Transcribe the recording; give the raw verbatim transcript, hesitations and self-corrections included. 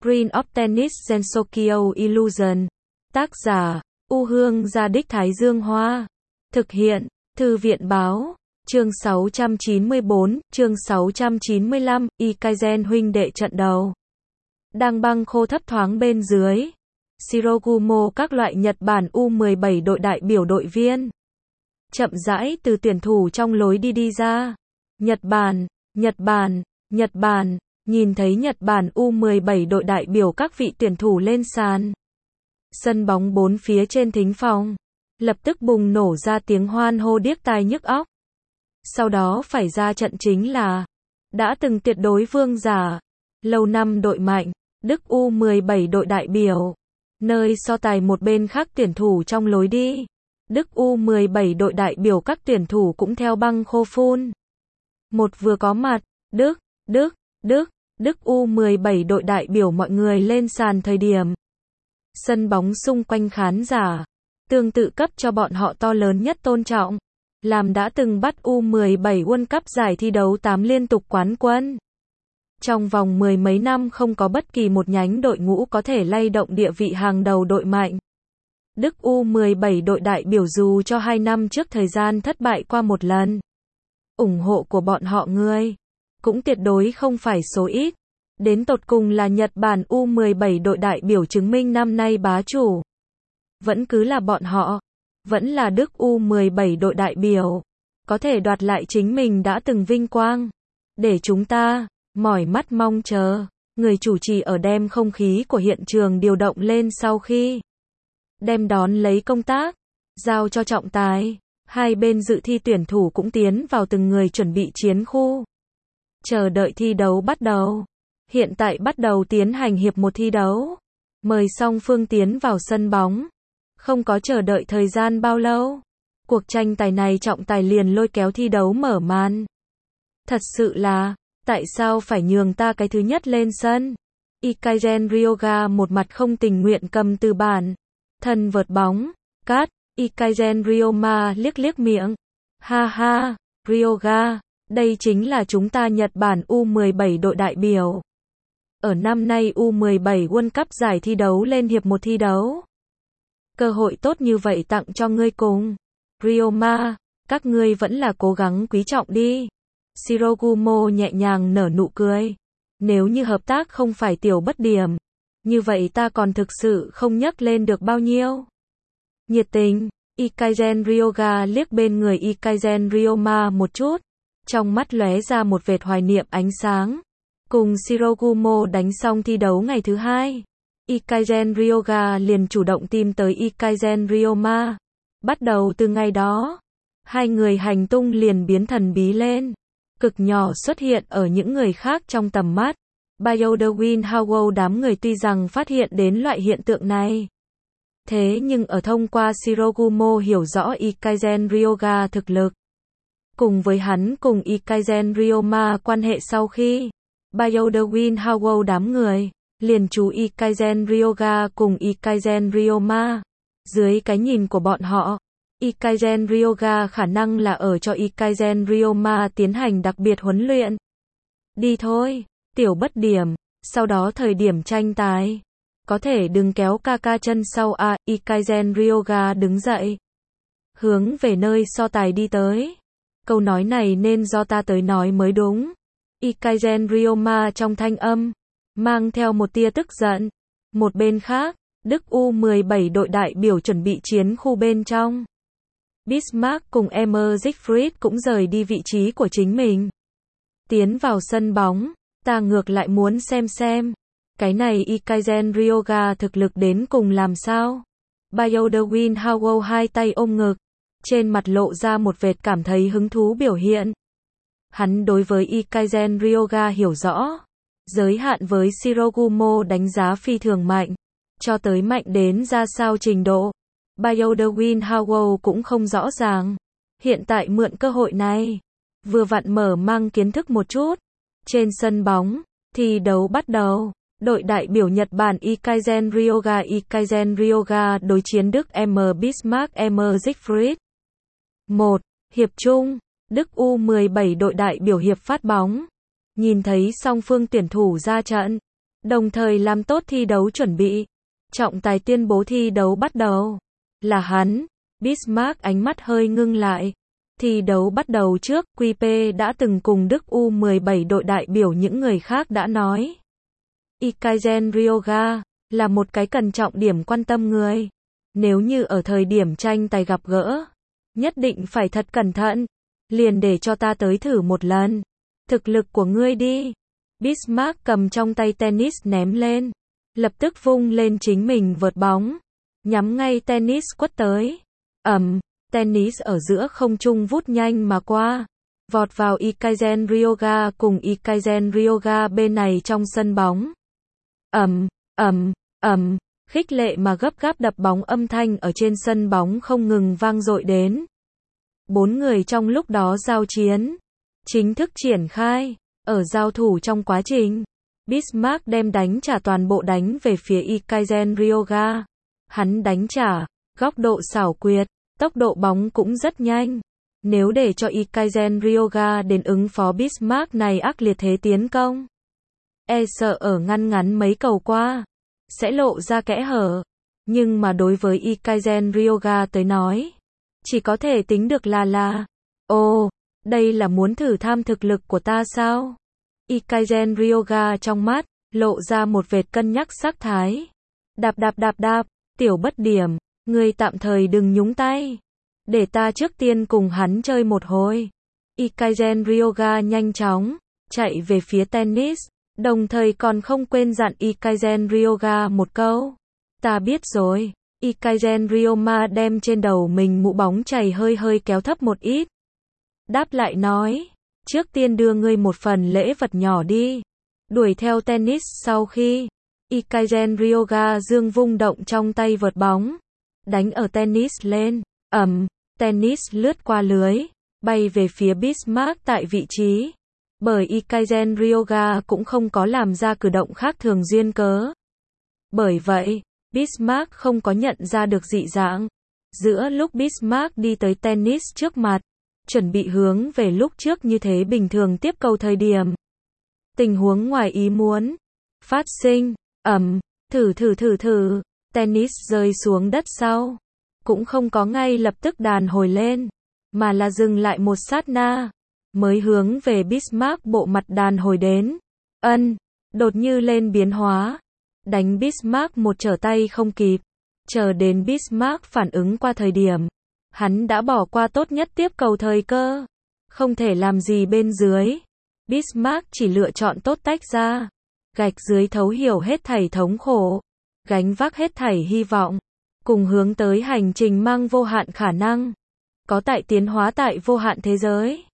Green of Tennis Gensokyo Illusion. Tác giả, U Hương Gia Đích Thái Dương Hoa. Thực hiện, Thư viện Báo. Chương sáu trăm chín mươi bốn, chương sáu trăm chín mươi lăm, Ikaizen huynh đệ trận đầu. Đang băng khô thấp thoáng bên dưới. Shirogumo các loại Nhật Bản U mười bảy đội đại biểu đội viên. Chậm rãi từ tuyển thủ trong lối đi đi ra. Nhật Bản, Nhật Bản, Nhật Bản, nhìn thấy Nhật Bản U mười bảy đội đại biểu các vị tuyển thủ lên sàn. Sân bóng bốn phía trên thính phòng. Lập tức bùng nổ ra tiếng hoan hô điếc tai nhức óc. Sau đó phải ra trận chính là đã từng tuyệt đối vương giả, lâu năm đội mạnh, Đức U mười bảy đội đại biểu. Nơi so tài một bên khác tuyển thủ trong lối đi. Đức U mười bảy đội đại biểu các tuyển thủ cũng theo băng khô phun. Một vừa có mặt, Đức, Đức, Đức, Đức U mười bảy đội đại biểu mọi người lên sàn thời điểm. Sân bóng xung quanh khán giả, tương tự cấp cho bọn họ to lớn nhất tôn trọng. Làm đã từng bắt U mười bảy World Cup giải thi đấu tám liên tục quán quân. Trong vòng mười mấy năm không có bất kỳ một nhánh đội ngũ có thể lay động địa vị hàng đầu đội mạnh. Đức U mười bảy đội đại biểu dù cho hai năm trước thời gian thất bại qua một lần. Ủng hộ của bọn họ người cũng tuyệt đối không phải số ít. Đến tột cùng là Nhật Bản U mười bảy đội đại biểu chứng minh năm nay bá chủ. Vẫn cứ là bọn họ. Vẫn là Đức U mười bảy đội đại biểu. Có thể đoạt lại chính mình đã từng vinh quang. Để chúng ta mỏi mắt mong chờ. Người chủ trì ở đem không khí của hiện trường điều động lên sau khi đem đón lấy công tác, giao cho trọng tài. Hai bên dự thi tuyển thủ cũng tiến vào từng người chuẩn bị chiến khu. Chờ đợi thi đấu bắt đầu. Hiện tại bắt đầu tiến hành hiệp một thi đấu. Mời song phương tiến vào sân bóng. Không có chờ đợi thời gian bao lâu. Cuộc tranh tài này trọng tài liền lôi kéo thi đấu mở màn. Thật sự là, tại sao phải nhường ta cái thứ nhất lên sân? Ikaizen Ryoga một mặt không tình nguyện cầm từ bàn. Thân vợt bóng, cát, Ikaizen Ryoma liếc liếc miệng. Ha ha, Ryoga, đây chính là chúng ta Nhật Bản U mười bảy đội đại biểu. Ở năm nay U mười bảy World Cup giải thi đấu lên hiệp một thi đấu. Cơ hội tốt như vậy tặng cho ngươi cùng. Ryoma, các ngươi vẫn là cố gắng quý trọng đi. Shirogumo nhẹ nhàng nở nụ cười. Nếu như hợp tác không phải tiểu bất điểm, như vậy ta còn thực sự không nhắc lên được bao nhiêu. Nhiệt tình, Ikaizen Ryoga liếc bên người Ikaizen Ryoma một chút. Trong mắt lóe ra một vệt hoài niệm ánh sáng. Cùng Shirogumo đánh xong thi đấu ngày thứ hai. Ikaizen Ryoga liền chủ động tìm tới Ikaizen Ryoma. Bắt đầu từ ngày đó, hai người hành tung liền biến thần bí lên. Cực nhỏ xuất hiện ở những người khác trong tầm mắt. Bioderwin Howell đám người tuy rằng phát hiện đến loại hiện tượng này. Thế nhưng ở thông qua Shirogumo hiểu rõ Ikaizen Ryoga thực lực. Cùng với hắn cùng Ikaizen Ryoma quan hệ sau khi Bioderwin Howell đám người liền chú Ikaizen Ryoga cùng Ikaizen Ryoma. Dưới cái nhìn của bọn họ, Ikaizen Ryoga khả năng là ở cho Ikaizen Ryoma tiến hành đặc biệt huấn luyện. Đi thôi, tiểu bất điểm, sau đó thời điểm tranh tài. Có thể đừng kéo ca ca chân sau à, Ikaizen Ryoga đứng dậy. Hướng về nơi so tài đi tới. Câu nói này nên do ta tới nói mới đúng. Ikaizen Ryoma trong thanh âm mang theo một tia tức giận. Một bên khác, Đức U mười bảy đội đại biểu chuẩn bị chiến khu bên trong. Bismarck cùng Emmer Siegfried cũng rời đi vị trí của chính mình. Tiến vào sân bóng, ta ngược lại muốn xem xem. Cái này Ikaizen Ryoga thực lực đến cùng làm sao? Bioderwin Howell hai tay ôm ngực. Trên mặt lộ ra một vệt cảm thấy hứng thú biểu hiện. Hắn đối với Ikaizen Ryoga hiểu rõ. Giới hạn với Shirogumo đánh giá phi thường mạnh. Cho tới mạnh đến ra sao trình độ. Bioderwin Howell cũng không rõ ràng. Hiện tại mượn cơ hội này. Vừa vặn mở mang kiến thức một chút. Trên sân bóng, thi đấu bắt đầu. Đội đại biểu Nhật Bản Ikaizen Ryoga Ikaizen Ryoga đối chiến Đức M. Bismarck M. Siegfried. một. Hiệp chung. Đức U mười bảy đội đại biểu hiệp phát bóng. Nhìn thấy song phương tuyển thủ ra trận. đồng thời làm tốt thi đấu chuẩn bị. Trọng tài tuyên bố thi đấu bắt đầu. Là hắn. Bismarck ánh mắt hơi ngưng lại. Thi đấu bắt đầu trước, quy pê đã từng cùng Đức u mười bảy đội đại biểu những người khác đã nói. Ikaisen Ryoga là một cái cần trọng điểm quan tâm người. Nếu như ở thời điểm tranh tài gặp gỡ, nhất định phải thật cẩn thận. Liền để cho ta tới thử một lần. Thực lực của ngươi đi. Bismarck cầm trong tay tennis ném lên. Lập tức vung lên chính mình vợt bóng. Nhắm ngay tennis quất tới. Ầm, tennis ở giữa không trung vút nhanh mà qua. Vọt vào Ikaisen Ryoga cùng Ikaisen Ryoga bên này trong sân bóng. Ầm, ầm, ầm, khích lệ mà gấp gáp đập bóng âm thanh ở trên sân bóng không ngừng vang dội đến. Bốn người trong lúc đó giao chiến. Chính thức triển khai. Ở giao thủ trong quá trình, Bismarck đem đánh trả toàn bộ đánh về phía Ikaisen Ryoga. Hắn đánh trả, góc độ xảo quyệt, tốc độ bóng cũng rất nhanh. Nếu để cho Ikaisen Ryoga đến ứng phó Bismarck này ác liệt thế tiến công, e sợ ở ngăn ngắn mấy cầu qua, sẽ lộ ra kẽ hở. Nhưng mà đối với Ikaisen Ryoga tới nói, chỉ có thể tính được là là, ồ, đây là muốn thử tham thực lực của ta sao? Ikaisen Ryoga trong mắt, lộ ra một vệt cân nhắc sắc thái. Đạp đạp đạp đạp, tiểu bất điểm, ngươi tạm thời đừng nhúng tay. Để ta trước tiên cùng hắn chơi một hồi. Ikaisen Ryoga nhanh chóng, chạy về phía tennis, đồng thời còn không quên dặn Ikaisen Ryoga một câu. Ta biết rồi. Ikaisen Ryoma đem trên đầu mình mũ bóng chày hơi hơi kéo thấp một ít. Đáp lại nói, trước tiên đưa ngươi một phần lễ vật nhỏ đi. Đuổi theo tennis sau khi, Ikaisen Ryoga dương vung động trong tay vợt bóng, đánh ở tennis lên, ầm, tennis lướt qua lưới, bay về phía Bismarck tại vị trí. Bởi Ikaisen Ryoga cũng không có làm ra cử động khác thường duyên cớ. Bởi vậy, Bismarck không có nhận ra được dị dạng. Giữa lúc Bismarck đi tới tennis trước mặt, chuẩn bị hướng về lúc trước như thế bình thường tiếp cầu thời điểm. Tình huống ngoài ý muốn phát sinh, ầm, thử thử thử thử, tennis rơi xuống đất sau. Cũng không có ngay lập tức đàn hồi lên, mà là dừng lại một sát na, mới hướng về Bismarck bộ mặt đàn hồi đến. Ân, đột như lên biến hóa. Đánh Bismarck một trở tay không kịp. Chờ đến Bismarck phản ứng qua thời điểm, hắn đã bỏ qua tốt nhất tiếp cầu thời cơ. Không thể làm gì bên dưới. Bismarck chỉ lựa chọn tốt tách ra. Gạch dưới thấu hiểu hết thảy thống khổ. Gánh vác hết thảy hy vọng. Cùng hướng tới hành trình mang vô hạn khả năng. Có tại tiến hóa tại vô hạn thế giới.